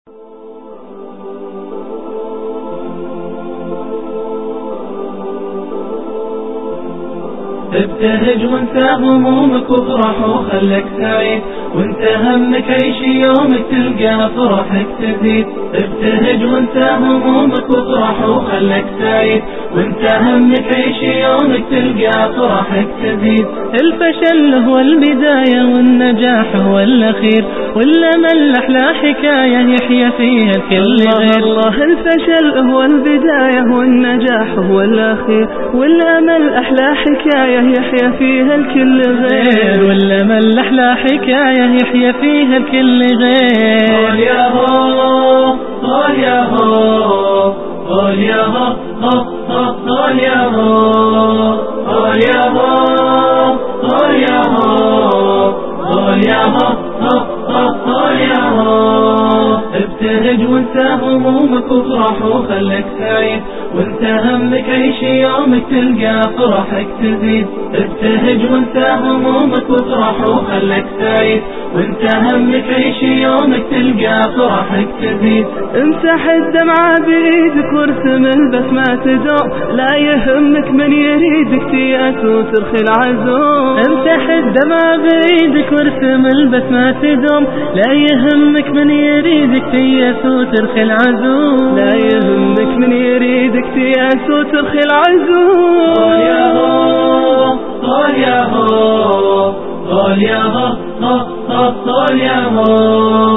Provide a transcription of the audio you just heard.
ابتهج وانت همومك وافرح وخلك سعيد، وانت همك عيش يومك تلقى فرحك تزيد. ابتهج وانت همومك وافرح وخلك سعيد، وانت همك عيش يومك تلقى فرحك تزيد. الفشل هو البداية والنجاح هو الأخير، والأمل أحلى حكاية يحيى فيها الكل غير. الله الفشل هو البداية والنجاح هو الأخير، والأمل أحلى حكاية يحيى فيها الكل غير. والأمل أحلى حكاية يحيى فيها الكل غير. قول يا هو قول يا هو قول يا هو قول يا هو قول يا هو قول يا هو قول يا هو قول يا هو. ابتهج وانت همومك وافرح وخلك سعيد، وانت همك عيش يومك تلقى فرحك تزيد. ابتهج وانت همومك وافرح وخلك سعيد، وانت همك عيش يومك تلقى فرحك تزيد. امسح الدمعة بإيدك وارسم البسمة تدوم، لا يهمك من يريدك تيأس وترخي العزوم. امسح الدمعة بإيدك وارسم البسمة تدوم، لا يهمك من يريدك تيأس وترخي العزوم. لا يهمك من يريدك تيأس وترخي العزوم. قول يا هو قول يا هو قول يا هو قول يا هو